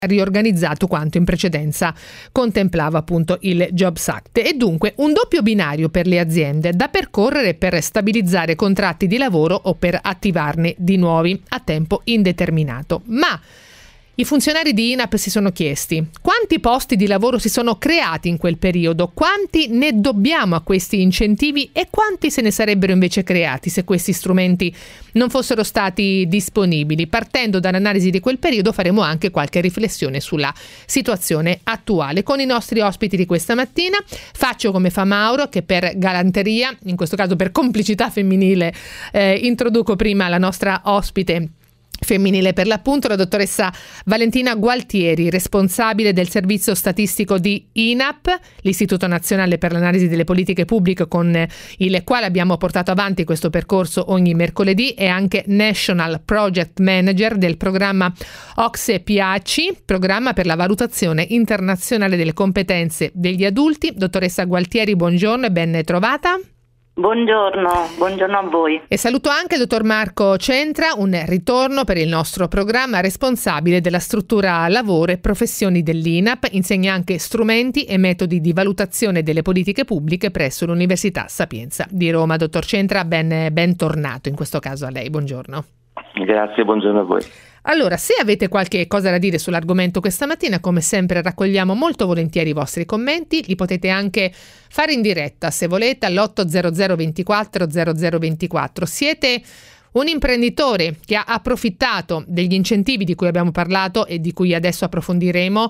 riorganizzato quanto in precedenza contemplava appunto il Jobs Act, e dunque un doppio binario per le aziende da percorrere per stabilizzare contratti di lavoro o per attivarne di nuovi a tempo indeterminato. Ma i funzionari di INAP si sono chiesti: quanti posti di lavoro si sono creati in quel periodo, quanti ne dobbiamo a questi incentivi e quanti se ne sarebbero invece creati se questi strumenti non fossero stati disponibili. Partendo dall'analisi di quel periodo faremo anche qualche riflessione sulla situazione attuale con i nostri ospiti di questa mattina. Faccio come fa Mauro, che per galanteria, in questo caso per complicità femminile, introduco prima la nostra ospite femminile per l'appunto, la dottoressa Valentina Gualtieri, responsabile del servizio statistico di INAP, l'Istituto Nazionale per l'Analisi delle Politiche Pubbliche, con il quale abbiamo portato avanti questo percorso ogni mercoledì, e anche National Project Manager del programma OCSE-PACI, programma per la valutazione internazionale delle competenze degli adulti. Dottoressa Gualtieri, buongiorno e ben trovata. Buongiorno a voi. E saluto anche il dottor Marco Centra, un ritorno per il nostro programma, responsabile della struttura lavoro e professioni dell'INAP, insegna anche strumenti e metodi di valutazione delle politiche pubbliche presso l'Università Sapienza di Roma. Dottor Centra, ben tornato in questo caso a lei, buongiorno. Grazie, buongiorno a voi. Allora, se avete qualche cosa da dire sull'argomento questa mattina, come sempre raccogliamo molto volentieri i vostri commenti, li potete anche fare in diretta se volete all'800 24 0024. Siete un imprenditore che ha approfittato degli incentivi di cui abbiamo parlato e di cui adesso approfondiremo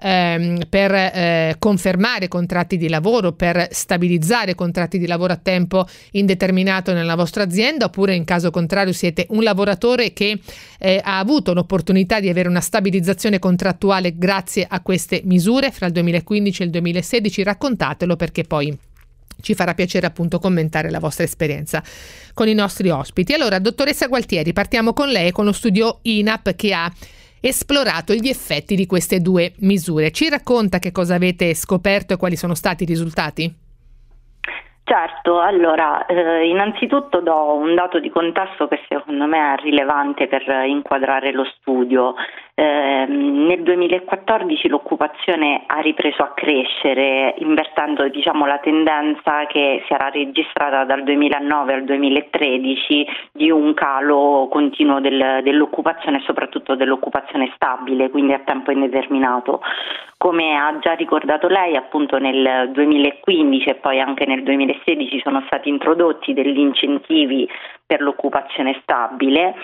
per confermare contratti di lavoro, per stabilizzare contratti di lavoro a tempo indeterminato nella vostra azienda, oppure in caso contrario siete un lavoratore che ha avuto l'opportunità di avere una stabilizzazione contrattuale grazie a queste misure fra il 2015 e il 2016. Raccontatelo, perché poi ci farà piacere appunto commentare la vostra esperienza con i nostri ospiti. Allora, dottoressa Gualtieri, partiamo con lei, con lo studio INAP che ha esplorato gli effetti di queste due misure. Ci racconta che cosa avete scoperto e quali sono stati i risultati? Certo, allora innanzitutto do un dato di contesto che secondo me è rilevante per inquadrare lo studio. Nel 2014 l'occupazione ha ripreso a crescere, invertendo la tendenza che si era registrata dal 2009 al 2013 di un calo continuo dell'occupazione e soprattutto dell'occupazione stabile, quindi a tempo indeterminato. Come ha già ricordato lei, appunto nel 2015 e poi anche nel 2016 sono stati introdotti degli incentivi per l'occupazione stabile.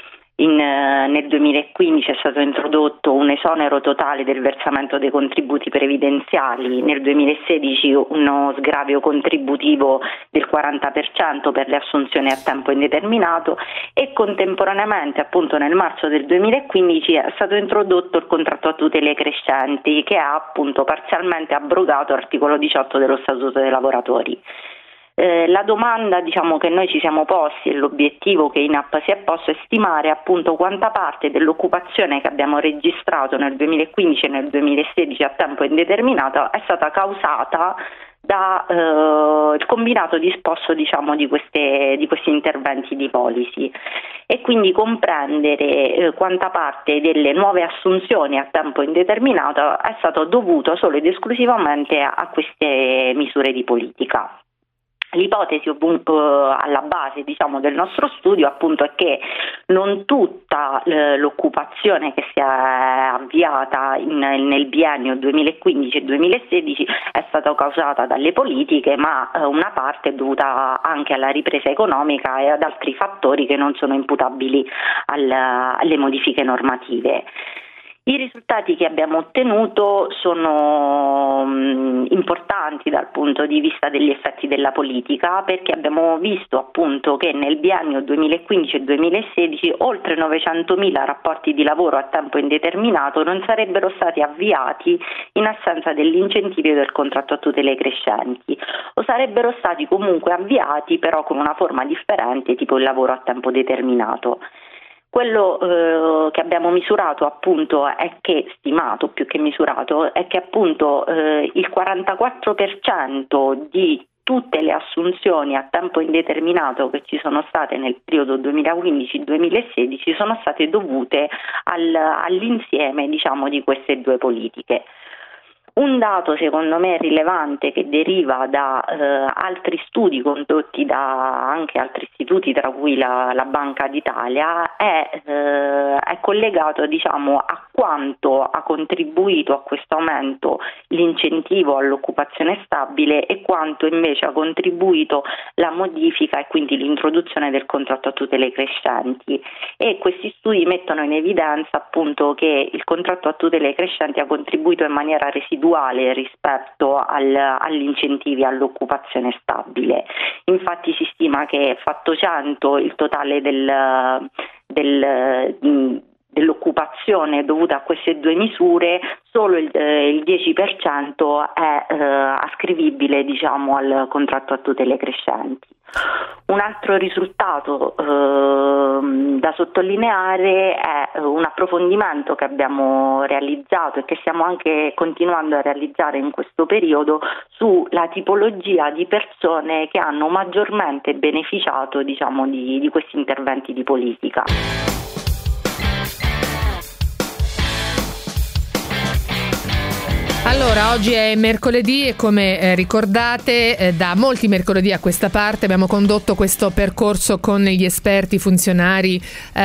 Nel 2015 è stato introdotto un esonero totale del versamento dei contributi previdenziali, nel 2016 uno sgravio contributivo del 40% per le assunzioni a tempo indeterminato, e contemporaneamente appunto nel marzo del 2015 è stato introdotto il contratto a tutele crescenti, che ha appunto parzialmente abrogato l'articolo 18 dello Statuto dei lavoratori. La domanda che noi ci siamo posti e l'obiettivo che INAP si è posto è stimare appunto quanta parte dell'occupazione che abbiamo registrato nel 2015 e nel 2016 a tempo indeterminato è stata causata da il combinato disposto di questi interventi di policy, e quindi comprendere quanta parte delle nuove assunzioni a tempo indeterminato è stato dovuto solo ed esclusivamente a queste misure di politica. L'ipotesi alla base del nostro studio appunto è che non tutta l'occupazione che si è avviata nel biennio 2015 e 2016 è stata causata dalle politiche, ma una parte è dovuta anche alla ripresa economica e ad altri fattori che non sono imputabili alle modifiche normative. I risultati che abbiamo ottenuto sono importanti dal punto di vista degli effetti della politica, perché abbiamo visto appunto che nel biennio 2015 e 2016 oltre 900.000 rapporti di lavoro a tempo indeterminato non sarebbero stati avviati in assenza degli incentivi del contratto a tutele crescenti, o sarebbero stati comunque avviati però con una forma differente, tipo il lavoro a tempo determinato. Quello che abbiamo misurato appunto stimato più che misurato, è che appunto il 44% di tutte le assunzioni a tempo indeterminato che ci sono state nel periodo 2015-2016 sono state dovute all'insieme, diciamo, di queste due politiche. Un dato secondo me rilevante che deriva da altri studi condotti da anche altri istituti, tra cui la Banca d'Italia, è collegato, diciamo, a quanto ha contribuito a questo aumento l'incentivo all'occupazione stabile e quanto invece ha contribuito la modifica e quindi l'introduzione del contratto a tutele crescenti. E questi studi mettono in evidenza appunto che il contratto a tutele crescenti ha contribuito in maniera residuale rispetto agli incentivi all'occupazione stabile. Infatti si stima che, fatto 100 il totale dell'occupazione dovuta a queste due misure, solo il 10% è ascrivibile, diciamo, al contratto a tutele crescenti. Un altro risultato da sottolineare è un approfondimento che abbiamo realizzato e che stiamo anche continuando a realizzare in questo periodo sulla tipologia di persone che hanno maggiormente beneficiato, diciamo, di questi interventi di politica. Allora, oggi è mercoledì e come ricordate da molti mercoledì a questa parte abbiamo condotto questo percorso con gli esperti, funzionari,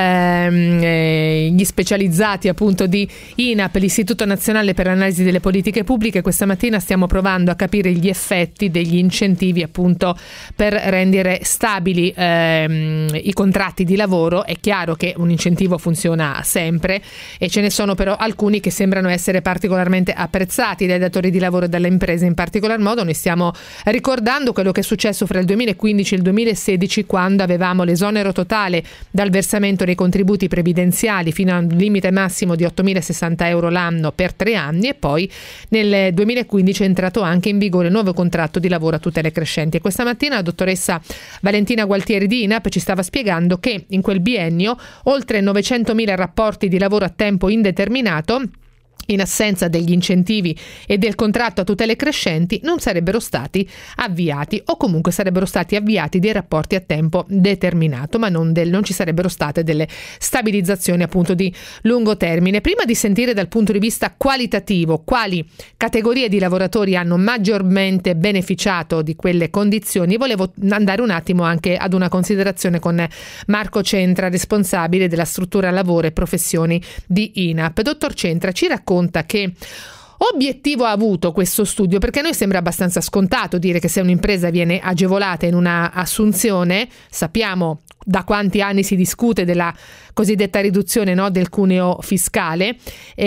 gli specializzati appunto di INAP, l'Istituto Nazionale per l'Analisi delle Politiche Pubbliche. Questa mattina stiamo provando a capire gli effetti degli incentivi appunto per rendere stabili i contratti di lavoro. È chiaro che un incentivo funziona sempre e ce ne sono però alcuni che sembrano essere particolarmente apprezzati dai datori di lavoro e dalle imprese. In particolar modo noi stiamo ricordando quello che è successo fra il 2015 e il 2016, quando avevamo l'esonero totale dal versamento dei contributi previdenziali fino a un limite massimo di 8.060 euro l'anno per 3 anni, e poi nel 2015 è entrato anche in vigore il nuovo contratto di lavoro a tutele crescenti. E questa mattina la dottoressa Valentina Gualtieri di INAP ci stava spiegando che in quel biennio oltre 900.000 rapporti di lavoro a tempo indeterminato, in assenza degli incentivi e del contratto a tutele crescenti, non sarebbero stati avviati, o comunque sarebbero stati avviati dei rapporti a tempo determinato, ma non ci sarebbero state delle stabilizzazioni appunto di lungo termine. Prima di sentire dal punto di vista qualitativo quali categorie di lavoratori hanno maggiormente beneficiato di quelle condizioni, volevo andare un attimo anche ad una considerazione con Marco Centra, responsabile della struttura lavoro e professioni di INAP. Dottor Centra, ci racconta che obiettivo ha avuto questo studio? Perché a noi sembra abbastanza scontato dire che se un'impresa viene agevolata in una assunzione, sappiamo da quanti anni si discute della cosiddetta riduzione, no, del cuneo fiscale,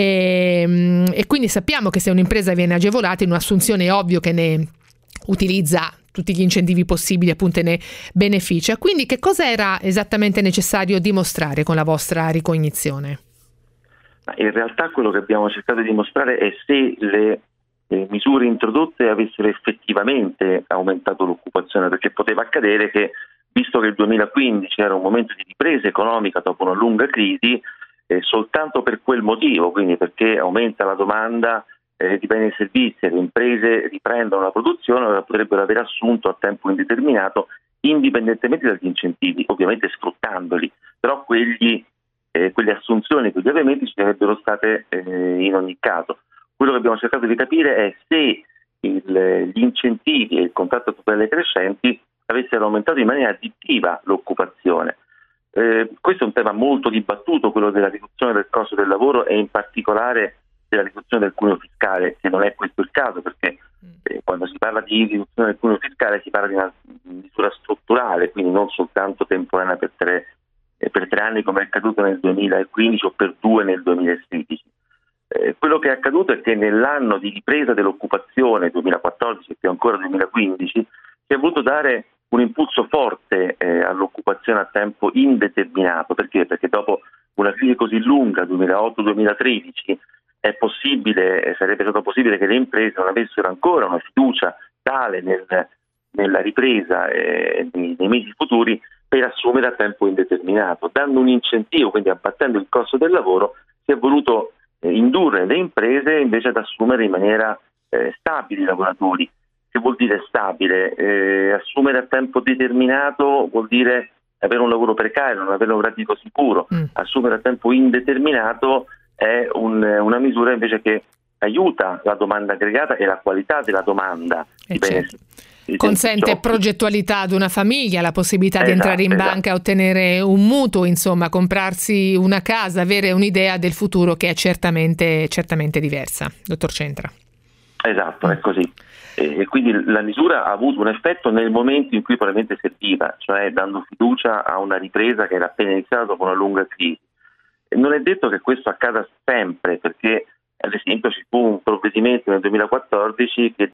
e quindi sappiamo che se un'impresa viene agevolata in un'assunzione è ovvio che ne utilizza tutti gli incentivi possibili, appunto ne beneficia. Quindi che cosa era esattamente necessario dimostrare con la vostra ricognizione? In realtà quello che abbiamo cercato di dimostrare è se le misure introdotte avessero effettivamente aumentato l'occupazione, perché poteva accadere che, visto che il 2015 era un momento di ripresa economica dopo una lunga crisi, soltanto per quel motivo, quindi perché aumenta la domanda di beni e servizi e le imprese riprendono la produzione, allora potrebbero aver assunto a tempo indeterminato indipendentemente dagli incentivi, ovviamente sfruttandoli, però quelle assunzioni, quegli avvenimenti ci sarebbero state in ogni caso. Quello che abbiamo cercato di capire è se gli incentivi e il contratto a tutele crescenti avessero aumentato in maniera additiva l'occupazione. Questo è un tema molto dibattuto, quello della riduzione del costo del lavoro e in particolare della riduzione del cuneo fiscale, che non è questo il caso, perché quando si parla di riduzione del cuneo fiscale si parla di una misura strutturale, quindi non soltanto temporanea per tre anni come è accaduto nel 2015 o per 2 nel 2016. Quello che è accaduto è che nell'anno di ripresa dell'occupazione 2014 e più ancora 2015 si è voluto dare un impulso forte all'occupazione a tempo indeterminato. Perché? Perché dopo una crisi così lunga, 2008-2013, sarebbe stato possibile che le imprese non avessero ancora una fiducia tale nella ripresa nei mesi futuri per assumere a tempo indeterminato. Dando un incentivo, quindi abbattendo il costo del lavoro, si è voluto indurre le imprese invece ad assumere in maniera stabile i lavoratori. Si che vuol dire stabile. Assumere a tempo determinato vuol dire avere un lavoro precario, non avere un reddito sicuro. Assumere a tempo indeterminato è una misura invece che aiuta la domanda aggregata e la qualità della domanda di beni. Consente progettualità ad una famiglia, la possibilità di entrare in banca, ottenere un mutuo, insomma, comprarsi una casa, avere un'idea del futuro che è certamente diversa. Dottor Centra. Esatto, è così. E quindi la misura ha avuto un effetto nel momento in cui probabilmente serviva, cioè dando fiducia a una ripresa che era appena iniziata dopo una lunga crisi. E non è detto che questo accada sempre, perché ad esempio ci fu un provvedimento nel 2014 che